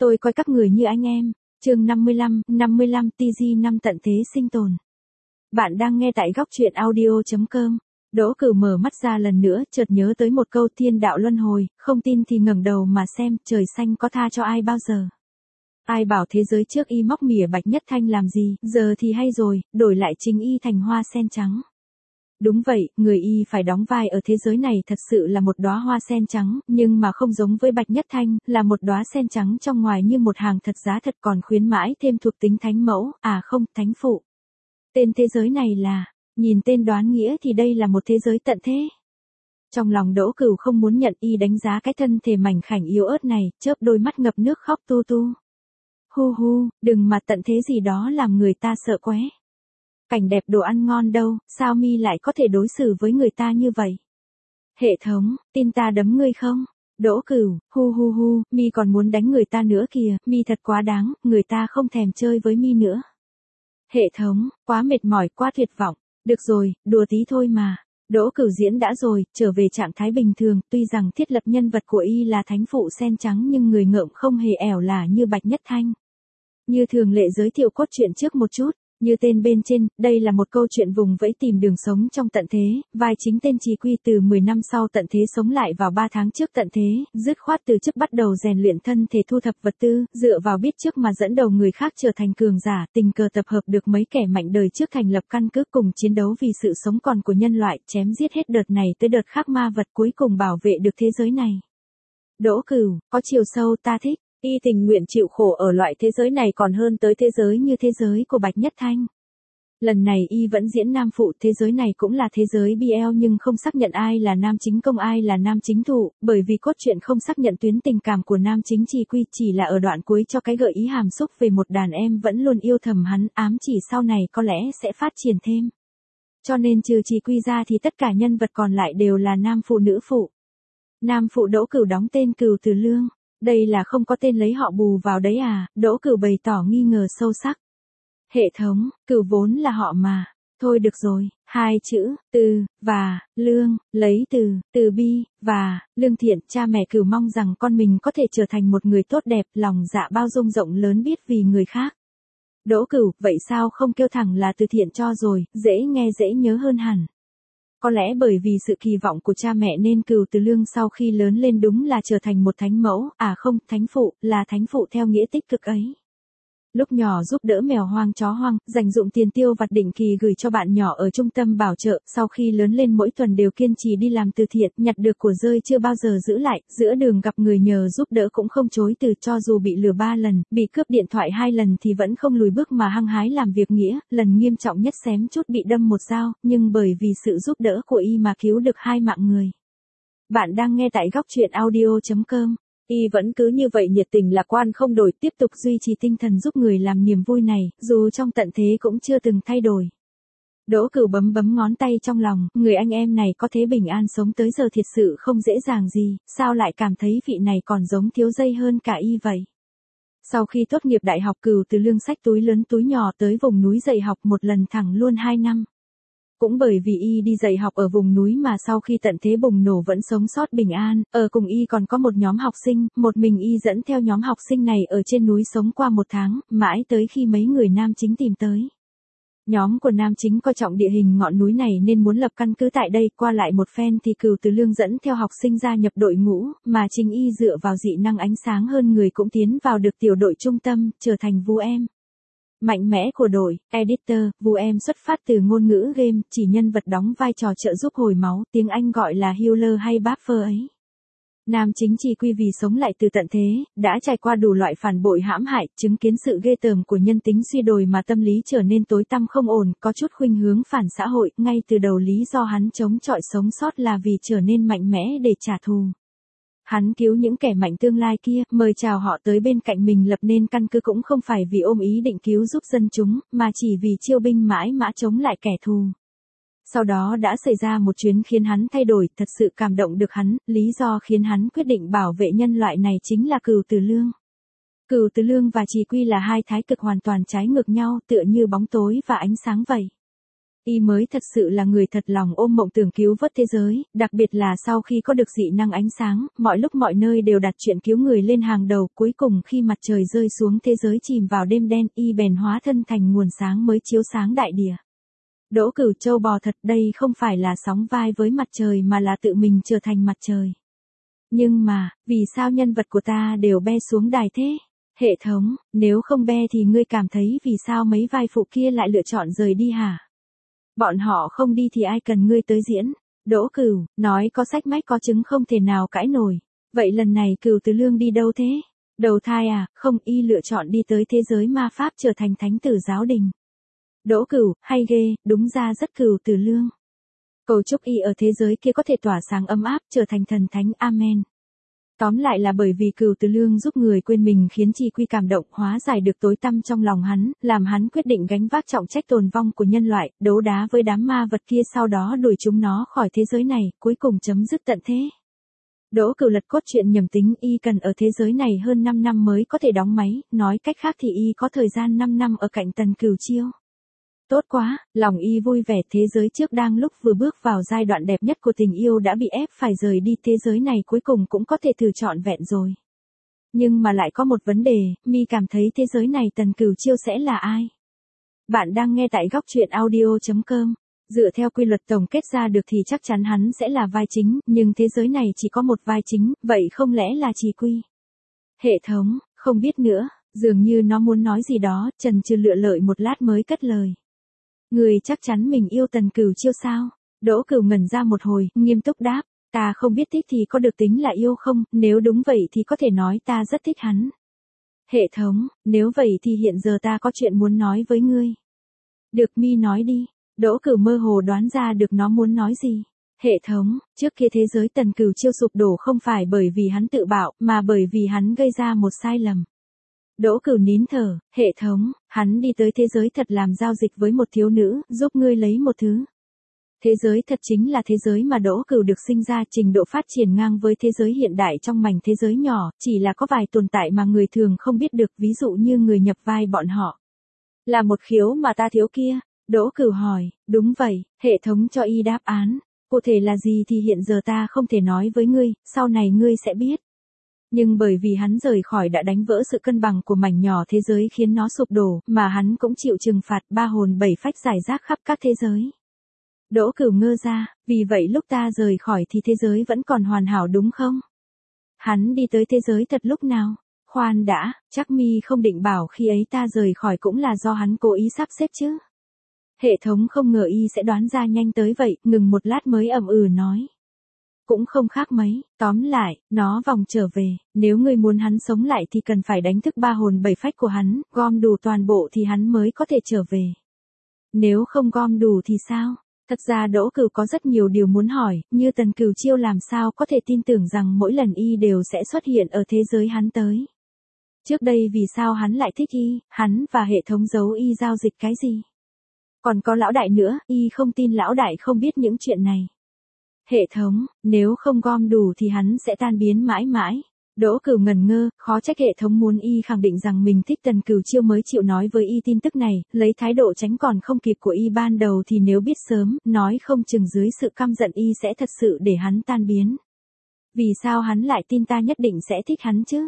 Tôi coi các người như anh em. Chương 55 TG năm tận thế sinh tồn. Bạn đang nghe tại góc truyện audio.com. Đỗ Cửu mở mắt ra lần nữa, chợt nhớ tới một câu thiên đạo luân hồi, không tin thì ngẩng đầu mà xem, trời xanh có tha cho ai bao giờ. Ai bảo thế giới trước y móc mỉa Bạch Nhất Thanh làm gì, giờ thì hay rồi, đổi lại chính y thành hoa sen trắng. Đúng vậy, người y phải đóng vai ở thế giới này thật sự là một đóa hoa sen trắng, nhưng mà không giống với Bạch Nhất Thanh, là một đóa sen trắng trong ngoài như một hàng thật giá thật còn khuyến mãi thêm thuộc tính thánh mẫu, à không, thánh phụ. Tên thế giới này là, nhìn tên đoán nghĩa thì đây là một thế giới tận thế. Trong lòng Đỗ Cửu không muốn nhận, y đánh giá cái thân thể mảnh khảnh yếu ớt này, chớp đôi mắt ngập nước khóc tu tu. Hu hu, đừng mà tận thế gì đó làm người ta sợ qué. Cảnh đẹp đồ ăn ngon đâu, sao mi lại có thể đối xử với người ta như vậy? Hệ thống, tin ta đấm ngươi không? Đỗ Cửu, hu, mi còn muốn đánh người ta nữa kìa, mi thật quá đáng, người ta không thèm chơi với mi nữa. Hệ thống, quá mệt mỏi, quá tuyệt vọng. Được rồi, đùa tí thôi mà. Đỗ Cửu diễn đã rồi, trở về trạng thái bình thường, tuy rằng thiết lập nhân vật của y là thánh phụ sen trắng nhưng người ngợm không hề ẻo lả như Bạch Nhất Thanh. Như thường lệ giới thiệu cốt truyện trước một chút. Như tên bên trên, đây là một câu chuyện vùng vẫy tìm đường sống trong tận thế, vai chính tên Trì Quy từ 10 năm sau tận thế sống lại vào 3 tháng trước tận thế, dứt khoát từ chức bắt đầu rèn luyện thân thể thu thập vật tư, dựa vào biết trước mà dẫn đầu người khác trở thành cường giả, tình cờ tập hợp được mấy kẻ mạnh đời trước thành lập căn cứ cùng chiến đấu vì sự sống còn của nhân loại, chém giết hết đợt này tới đợt khác ma vật cuối cùng bảo vệ được thế giới này. Đỗ Cửu, có chiều sâu ta thích. Y tình nguyện chịu khổ ở loại thế giới này còn hơn tới thế giới như thế giới của Bạch Nhất Thanh. Lần này y vẫn diễn nam phụ, thế giới này cũng là thế giới BL nhưng không xác nhận ai là nam chính công ai là nam chính thủ, bởi vì cốt truyện không xác nhận tuyến tình cảm của nam chính Trì Quy, chỉ là ở đoạn cuối cho cái gợi ý hàm xúc về một đàn em vẫn luôn yêu thầm hắn, ám chỉ sau này có lẽ sẽ phát triển thêm. Cho nên trừ Trì Quy ra thì tất cả nhân vật còn lại đều là nam phụ nữ phụ. Nam phụ Đỗ Cửu đóng tên Cửu Từ Lương. Đây là không có tên lấy họ bù vào đấy à, Đỗ Cửu bày tỏ nghi ngờ sâu sắc. Hệ thống, Cửu vốn là họ mà. Thôi được rồi, hai chữ, Từ, và, Lương, lấy từ bi, và, lương thiện, cha mẹ Cửu mong rằng con mình có thể trở thành một người tốt đẹp, lòng dạ bao dung rộng lớn biết vì người khác. Đỗ Cửu, vậy sao không kêu thẳng là từ thiện cho rồi, dễ nghe dễ nhớ hơn hẳn. Có lẽ bởi vì sự kỳ vọng của cha mẹ nên Cửu Từ Lương sau khi lớn lên đúng là trở thành một thánh mẫu, à không, thánh phụ, là thánh phụ theo nghĩa tích cực ấy. Lúc nhỏ giúp đỡ mèo hoang chó hoang, dành dụng tiền tiêu vặt định kỳ gửi cho bạn nhỏ ở trung tâm bảo trợ, sau khi lớn lên mỗi tuần đều kiên trì đi làm từ thiện, nhặt được của rơi chưa bao giờ giữ lại, giữa đường gặp người nhờ giúp đỡ cũng không chối từ, cho dù bị lừa 3 lần, bị cướp điện thoại 2 lần thì vẫn không lùi bước mà hăng hái làm việc nghĩa, lần nghiêm trọng nhất xém chút bị đâm một dao, nhưng bởi vì sự giúp đỡ của y mà cứu được 2 mạng người. Bạn đang nghe tại góc truyện audio.com. Y vẫn cứ như vậy nhiệt tình lạc quan không đổi, tiếp tục duy trì tinh thần giúp người làm niềm vui này, dù trong tận thế cũng chưa từng thay đổi. Đỗ Cửu bấm ngón tay trong lòng, người anh em này có thế bình an sống tới giờ thiệt sự không dễ dàng gì, sao lại cảm thấy vị này còn giống thiếu dây hơn cả y vậy. Sau khi tốt nghiệp đại học Cửu Từ Lương xách túi lớn túi nhỏ tới vùng núi dạy học một lần thẳng luôn 2 năm. Cũng bởi vì y đi dạy học ở vùng núi mà sau khi tận thế bùng nổ vẫn sống sót bình an, ở cùng y còn có một nhóm học sinh, một mình y dẫn theo nhóm học sinh này ở trên núi sống qua 1 tháng, mãi tới khi mấy người nam chính tìm tới. Nhóm của nam chính coi trọng địa hình ngọn núi này nên muốn lập căn cứ tại đây, qua lại một phen thì Cửu Từ Lương dẫn theo học sinh gia nhập đội ngũ, mà chính y dựa vào dị năng ánh sáng hơn người cũng tiến vào được tiểu đội trung tâm, trở thành Vu Em. Mạnh mẽ của đội, editor, Vu Em xuất phát từ ngôn ngữ game, chỉ nhân vật đóng vai trò trợ giúp hồi máu, tiếng Anh gọi là healer hay buffer ấy. Nam chính Trì Quy vì sống lại từ tận thế, đã trải qua đủ loại phản bội hãm hại, chứng kiến sự ghê tởm của nhân tính suy đồi mà tâm lý trở nên tối tăm không ổn, có chút khuynh hướng phản xã hội, ngay từ đầu lý do hắn chống chọi sống sót là vì trở nên mạnh mẽ để trả thù. Hắn cứu những kẻ mạnh tương lai kia, mời chào họ tới bên cạnh mình lập nên căn cứ cũng không phải vì ôm ý định cứu giúp dân chúng, mà chỉ vì chiêu binh mãi mã chống lại kẻ thù. Sau đó đã xảy ra một chuyến khiến hắn thay đổi, thật sự cảm động được hắn, lý do khiến hắn quyết định bảo vệ nhân loại này chính là Cửu Từ Lương. Cửu Từ Lương và Trì Quy là hai thái cực hoàn toàn trái ngược nhau, tựa như bóng tối và ánh sáng vậy. Y mới thật sự là người thật lòng ôm mộng tưởng cứu vớt thế giới, đặc biệt là sau khi có được dị năng ánh sáng, mọi lúc mọi nơi đều đặt chuyện cứu người lên hàng đầu, cuối cùng khi mặt trời rơi xuống thế giới chìm vào đêm đen, Y bèn hóa thân thành nguồn sáng mới chiếu sáng đại địa. Đỗ Cửu trâu bò thật, đây không phải là sóng vai với mặt trời mà là tự mình trở thành mặt trời. Nhưng mà, vì sao nhân vật của ta đều be xuống đài thế? Hệ thống, nếu không be thì ngươi cảm thấy vì sao mấy vai phụ kia lại lựa chọn rời đi hả? Bọn họ không đi thì ai cần ngươi tới diễn? Đỗ Cửu, nói có sách mách có chứng không thể nào cãi nổi. Vậy lần này Cửu Từ Lương đi đâu thế? Đầu thai à? Không, Y lựa chọn đi tới thế giới ma pháp trở thành thánh tử giáo đình. Đỗ Cửu, hay ghê, đúng ra rất Cửu Từ Lương. Cầu chúc Y ở thế giới kia có thể tỏa sáng ấm áp, trở thành thần thánh, amen. Tóm lại là bởi vì Cửu Từ Lương giúp người quên mình khiến Chi Quy cảm động, hóa giải được tối tăm trong lòng hắn, làm hắn quyết định gánh vác trọng trách tồn vong của nhân loại, đấu đá với đám ma vật kia, sau đó đuổi chúng nó khỏi thế giới này, cuối cùng chấm dứt tận thế. Đỗ Cửu lật cốt truyện nhầm tính, Y cần ở thế giới này hơn 5 năm mới có thể đóng máy, nói cách khác thì Y có thời gian 5 năm ở cạnh Tần Cửu Chiêu. Tốt quá, lòng Y vui vẻ, thế giới trước đang lúc vừa bước vào giai đoạn đẹp nhất của tình yêu đã bị ép phải rời đi, thế giới này cuối cùng cũng có thể thử trọn vẹn rồi. Nhưng mà lại có một vấn đề, Mi cảm thấy thế giới này Tần Cửu Chiêu sẽ là ai? Bạn đang nghe tại góc truyện audio.com. Dựa theo quy luật tổng kết ra được thì chắc chắn hắn sẽ là vai chính, nhưng thế giới này chỉ có một vai chính, vậy không lẽ là Chi Quy? Hệ thống, không biết nữa, dường như nó muốn nói gì đó, chần chừ lựa lợi một lát mới cất lời. Người chắc chắn mình yêu Tần Cửu Chiêu sao? Đỗ Cửu ngẩn ra một hồi, nghiêm túc đáp, ta không biết thích thì có được tính là yêu không, nếu đúng vậy thì có thể nói ta rất thích hắn. Hệ thống, nếu vậy thì hiện giờ ta có chuyện muốn nói với ngươi. Được, Mi nói đi. Đỗ Cửu mơ hồ đoán ra được nó muốn nói gì. Hệ thống, trước kia thế giới Tần Cửu Chiêu sụp đổ không phải bởi vì hắn tự bạo, mà bởi vì hắn gây ra một sai lầm. Đỗ Cửu nín thở, hệ thống, hắn đi tới thế giới thật làm giao dịch với một thiếu nữ, giúp ngươi lấy một thứ. Thế giới thật chính là thế giới mà Đỗ Cửu được sinh ra, trình độ phát triển ngang với thế giới hiện đại trong mảnh thế giới nhỏ, chỉ là có vài tồn tại mà người thường không biết được, ví dụ như người nhập vai bọn họ. Là một khiếu mà ta thiếu kia. Đỗ Cửu hỏi, đúng vậy, hệ thống cho Y đáp án. Cụ thể là gì thì hiện giờ ta không thể nói với ngươi, sau này ngươi sẽ biết. Nhưng bởi vì hắn rời khỏi đã đánh vỡ sự cân bằng của mảnh nhỏ thế giới khiến nó sụp đổ, mà hắn cũng chịu trừng phạt, 3 hồn 7 phách rải rác khắp các thế giới. Đỗ Cửu ngơ ra, vì vậy lúc ta rời khỏi thì thế giới vẫn còn hoàn hảo đúng không? Hắn đi tới thế giới thật lúc nào? Khoan đã, chắc Mi không định bảo khi ấy ta rời khỏi cũng là do hắn cố ý sắp xếp chứ? Hệ thống không ngờ Y sẽ đoán ra nhanh tới vậy, ngừng một lát mới nói. Cũng không khác mấy, tóm lại, nó vòng trở về, nếu ngươi muốn hắn sống lại thì cần phải đánh thức 3 hồn 7 phách của hắn, gom đủ toàn bộ thì hắn mới có thể trở về. Nếu không gom đủ thì sao? Thật ra Đỗ Cửu có rất nhiều điều muốn hỏi, như Tần Cửu Chiêu làm sao có thể tin tưởng rằng mỗi lần Y đều sẽ xuất hiện ở thế giới hắn tới. Trước đây vì sao hắn lại thích Y, hắn và hệ thống giấu Y giao dịch cái gì? Còn có lão đại nữa, Y không tin lão đại không biết những chuyện này. Hệ thống, nếu không gom đủ thì hắn sẽ tan biến mãi mãi. Đỗ Cửu ngẩn ngơ, khó trách hệ thống muốn Y khẳng định rằng mình thích Tần Cửu Chiêu mới chịu nói với Y tin tức này, lấy thái độ tránh còn không kịp của Y ban đầu thì nếu biết sớm, nói không chừng dưới sự căm giận Y sẽ thật sự để hắn tan biến. Vì sao hắn lại tin ta nhất định sẽ thích hắn chứ?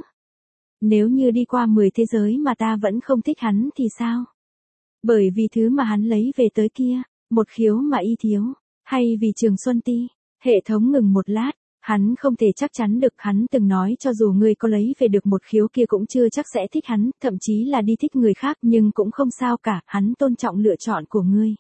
Nếu như đi qua 10 thế giới mà ta vẫn không thích hắn thì sao? Bởi vì thứ mà hắn lấy về tới kia, một khiếu mà Y thiếu, hay vì Trường Xuân Ti? Hệ thống ngừng một lát, hắn không thể chắc chắn được, hắn từng nói cho dù ngươi có lấy về được một khiếu kia cũng chưa chắc sẽ thích hắn, thậm chí là đi thích người khác, nhưng cũng không sao cả, hắn tôn trọng lựa chọn của ngươi.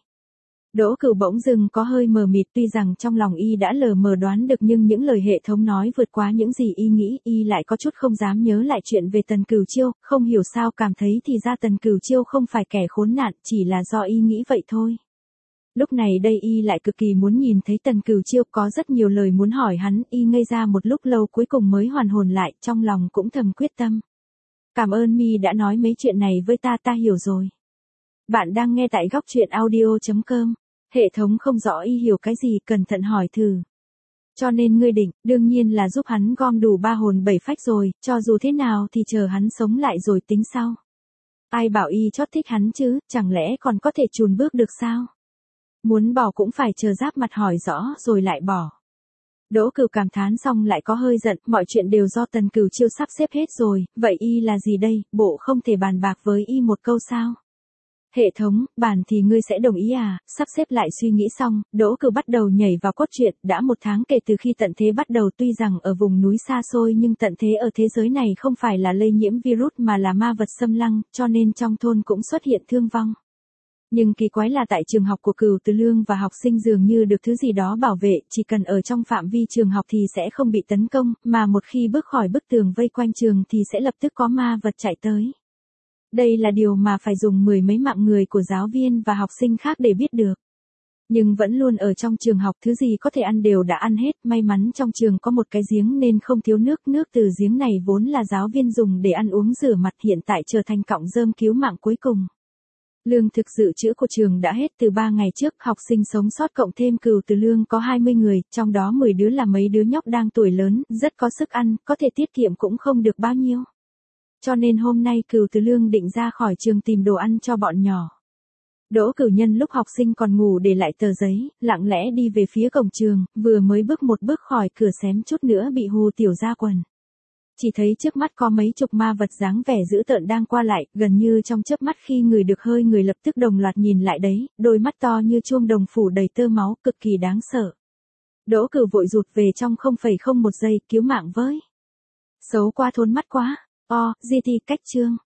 Đỗ Cửu bỗng dưng có hơi mờ mịt, tuy rằng trong lòng Y đã lờ mờ đoán được nhưng những lời hệ thống nói vượt quá những gì Y nghĩ, Y lại có chút không dám nhớ lại chuyện về Tần Cửu Chiêu, không hiểu sao cảm thấy thì ra Tần Cửu Chiêu không phải kẻ khốn nạn, chỉ là do Y nghĩ vậy thôi. Lúc này đây Y lại cực kỳ muốn nhìn thấy Tần Cửu Chiêu, có rất nhiều lời muốn hỏi hắn, Y ngây ra một lúc lâu cuối cùng mới hoàn hồn lại, trong lòng cũng thầm quyết tâm. Cảm ơn Mi đã nói mấy chuyện này với ta, ta hiểu rồi. Bạn đang nghe tại góc truyện audio.com. Hệ thống không rõ Y hiểu cái gì, cẩn thận hỏi thử. Cho nên ngươi định, đương nhiên là giúp hắn gom đủ 3 hồn 7 phách rồi, cho dù thế nào thì chờ hắn sống lại rồi tính sau. Ai bảo Y chót thích hắn chứ, chẳng lẽ còn có thể chùn bước được sao? Muốn bỏ cũng phải chờ giáp mặt hỏi rõ rồi lại bỏ. Đỗ Cửu cảm thán xong lại có hơi giận, mọi chuyện đều do Tần Cửu Chiêu sắp xếp hết rồi, vậy y là gì đây, bộ không thể bàn bạc với y một câu sao? Hệ thống, bản thì ngươi sẽ đồng ý à? Sắp xếp lại suy nghĩ xong, Đỗ Cửu bắt đầu nhảy vào cốt truyện, đã 1 tháng kể từ khi tận thế bắt đầu, tuy rằng ở vùng núi xa xôi nhưng tận thế ở thế giới này không phải là lây nhiễm virus mà là ma vật xâm lăng, cho nên trong thôn cũng xuất hiện thương vong. Nhưng kỳ quái là tại trường học của Cửu Từ Lương và học sinh dường như được thứ gì đó bảo vệ, chỉ cần ở trong phạm vi trường học thì sẽ không bị tấn công, mà một khi bước khỏi bức tường vây quanh trường thì sẽ lập tức có ma vật chạy tới. Đây là điều mà phải dùng 10 mấy mạng người của giáo viên và học sinh khác để biết được. Nhưng vẫn luôn ở trong trường học, thứ gì có thể ăn đều đã ăn hết, may mắn trong trường có một cái giếng nên không thiếu nước, nước từ giếng này vốn là giáo viên dùng để ăn uống rửa mặt hiện tại trở thành cọng rơm cứu mạng cuối cùng. Lương thực dự trữ của trường đã hết từ 3 ngày trước, học sinh sống sót cộng thêm Cửu Từ Lương có 20 người, trong đó 10 đứa là mấy đứa nhóc đang tuổi lớn, rất có sức ăn, có thể tiết kiệm cũng không được bao nhiêu. Cho nên hôm nay Cửu Từ Lương định ra khỏi trường tìm đồ ăn cho bọn nhỏ. Đỗ Cửu nhân lúc học sinh còn ngủ để lại tờ giấy, lặng lẽ đi về phía cổng trường, vừa mới bước một bước khỏi cửa xém chút nữa bị hù tiểu ra quần. Chỉ thấy trước mắt có mấy chục ma vật dáng vẻ dữ tợn đang qua lại, gần như trong chớp mắt khi người được hơi người lập tức đồng loạt nhìn lại đấy, đôi mắt to như chuông đồng phủ đầy tơ máu, cực kỳ đáng sợ. Đỗ Cửu vội rụt về trong 0,01 giây, cứu mạng với. Xấu qua thốn mắt quá. GT cách chương.